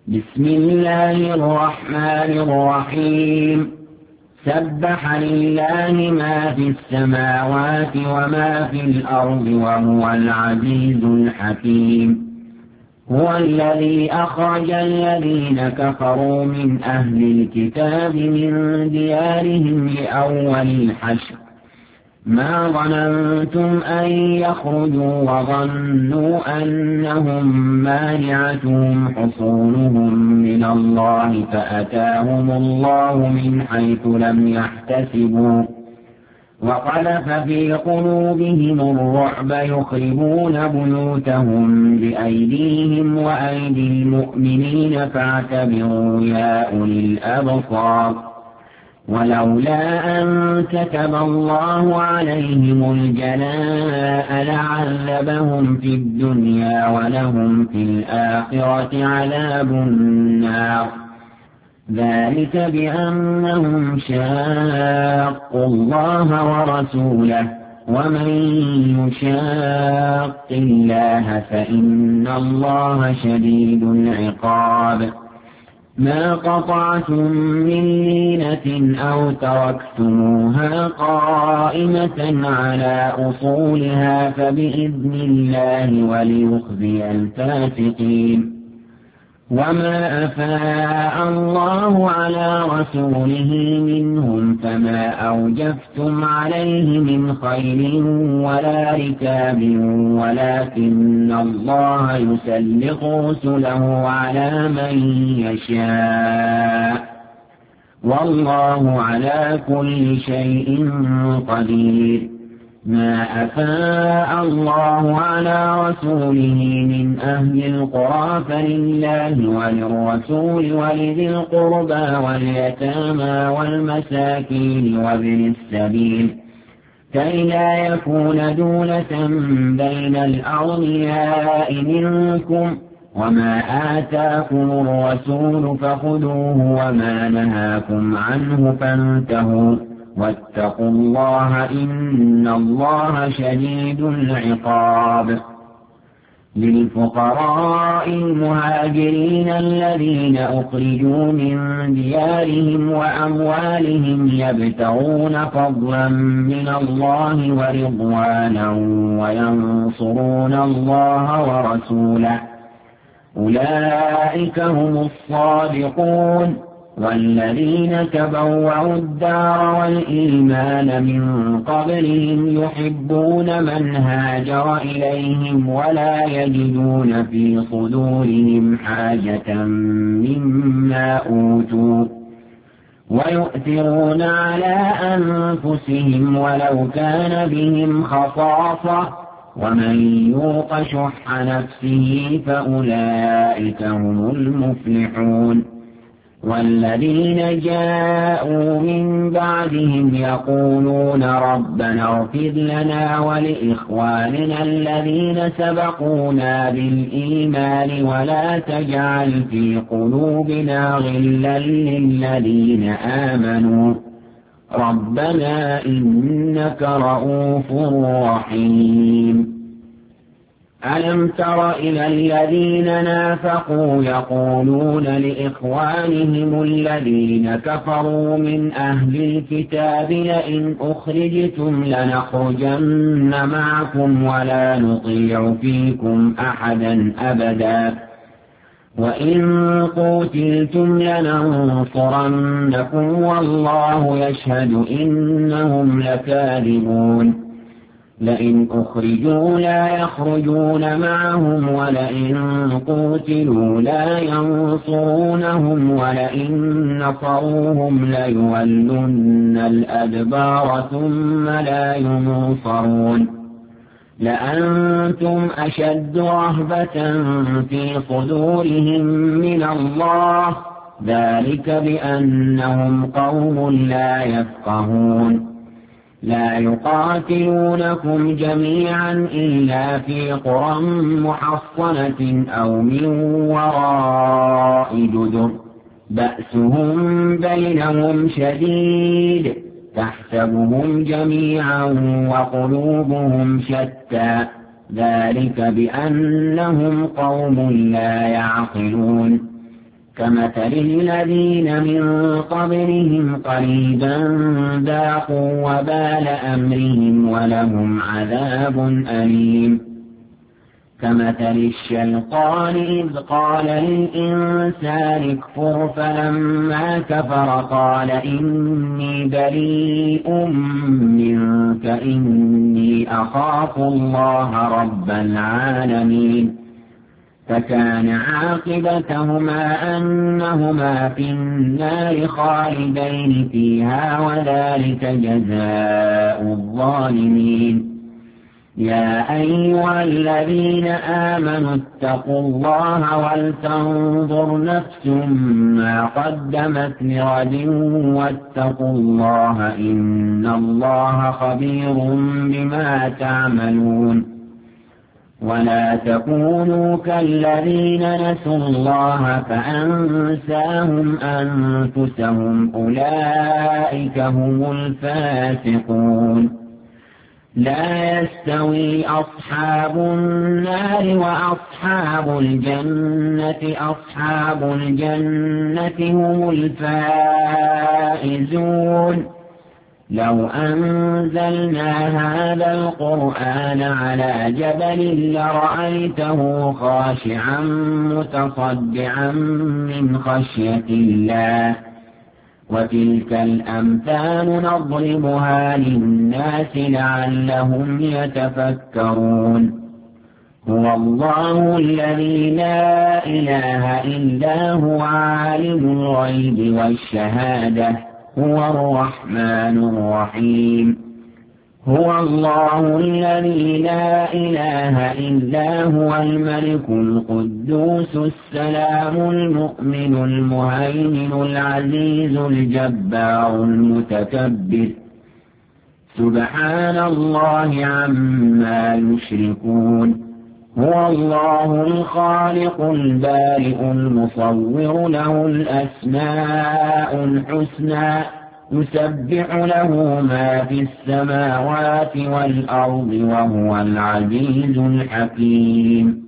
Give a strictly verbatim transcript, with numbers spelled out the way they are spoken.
بسم الله الرحمن الرحيم سبح لله ما في السماوات وما في الأرض وهو العزيز الحكيم هو الذي أخرج الذين كفروا من أهل الكتاب من ديارهم لأول الحشر ما ظننتم أن يخرجوا وظنوا أنهم مانعتهم حصونهم من الله فأتاهم الله من حيث لم يحتسبوا وقذف في قلوبهم الرعب يخربون بيوتهم بأيديهم وأيدي المؤمنين فاعتبروا يا أولي الأبصار ولولا أن كتب الله عليهم الجلاء لعذبهم في الدنيا ولهم في الآخرة عذاب النار ذلك بأنهم شاقوا الله ورسوله ومن يشاق الله فإن الله شديد العقاب ما قطعتم من لينة أو تركتموها قائمة على أصولها فبإذن الله وليخزي الفاسقين وما أفاء الله على رسوله منهم فما أوجفتم عليه من خيل ولا ركاب ولكن الله يسلط رسله على من يشاء والله على كل شيء قدير ما أفاء الله على رسوله من أهل القرى فلله وللرسول ولذي القربى واليتامى والمساكين وابن السبيل كي لا يكون دولة بين الأغنياء منكم وما آتاكم الرسول فخذوه وما نهاكم عنه فانتهوا واتقوا الله إن الله شديد العقاب للفقراء المهاجرين الذين أخرجوا من ديارهم وأموالهم يبتغون فضلا من الله ورضوانا وينصرون الله ورسوله أولئك هم الصادقون والذين تبوأوا الدار والإيمان من قبلهم يحبون من هاجر إليهم ولا يجدون في صدورهم حاجة مما أوتوا ويؤثرون على أنفسهم ولو كان بهم خصاصة ومن يوق شح نفسه فأولئك هم المفلحون والذين جاءوا من بعدهم يقولون ربنا اغفر لنا ولإخواننا الذين سبقونا بالإيمان ولا تجعل في قلوبنا غلا للذين آمنوا ربنا إنك رؤوف رحيم ألم تر إلى الذين نافقوا يقولون لإخوانهم الذين كفروا من أهل الكتاب لئن أخرجتم لنخرجن معكم ولا نطيع فيكم أحدا أبدا وإن قتلتم لننصرنكم والله يشهد إنهم لكاذبون لئن أخرجوا لا يخرجون معهم ولئن قتلوا لا ينصرونهم ولئن نصروهم ليولن الأدبار ثم لا ينصرون لأنتم أشد رهبة في صدورهم من الله ذلك بأنهم قوم لا يفقهون لا يقاتلونكم جميعا إلا في قرى محصنة أو من وراء جدر بأسهم بينهم شديد تحسبهم جميعا وقلوبهم شتى ذلك بأنهم قوم لا يعقلون كمثل الذين من قبلهم قريبا ذاقوا وبال أمرهم ولهم عذاب أليم كمثل الشيطان إذ قال للإنسان اكفر فلما كفر قال إني بريء منك إني أخاف الله رب العالمين فكان عاقبتهما أنهما في النار خالدين فيها وذلك جزاء الظالمين يا أيها الذين آمنوا اتقوا الله ولتنظر نفس ما قدمت لغد واتقوا الله إن الله خبير بما تعملون ولا تكونوا كالذين نسوا الله فأنساهم أنفسهم أولئك هم الفاسقون لا يستوي أصحاب النار وأصحاب الجنة أصحاب الجنة هم الفائزون لو أنزلنا هذا القرآن على جبل لرأيته خاشعا متصدعا من خشية الله وتلك الأمثال نضربها للناس لعلهم يتفكرون هو الله الذي لا إله إلا هو عالم الغيب والشهادة هو الرحمن الرحيم هو الله الذي لا إله إلا هو الملك القدوس السلام المؤمن المهيمن العزيز الجبار المتكبر سبحان الله عما يشركون هو الله الخالق البارئ المصور له الأسماء الحسنى يسبح له ما في السماوات والأرض وهو العزيز الحكيم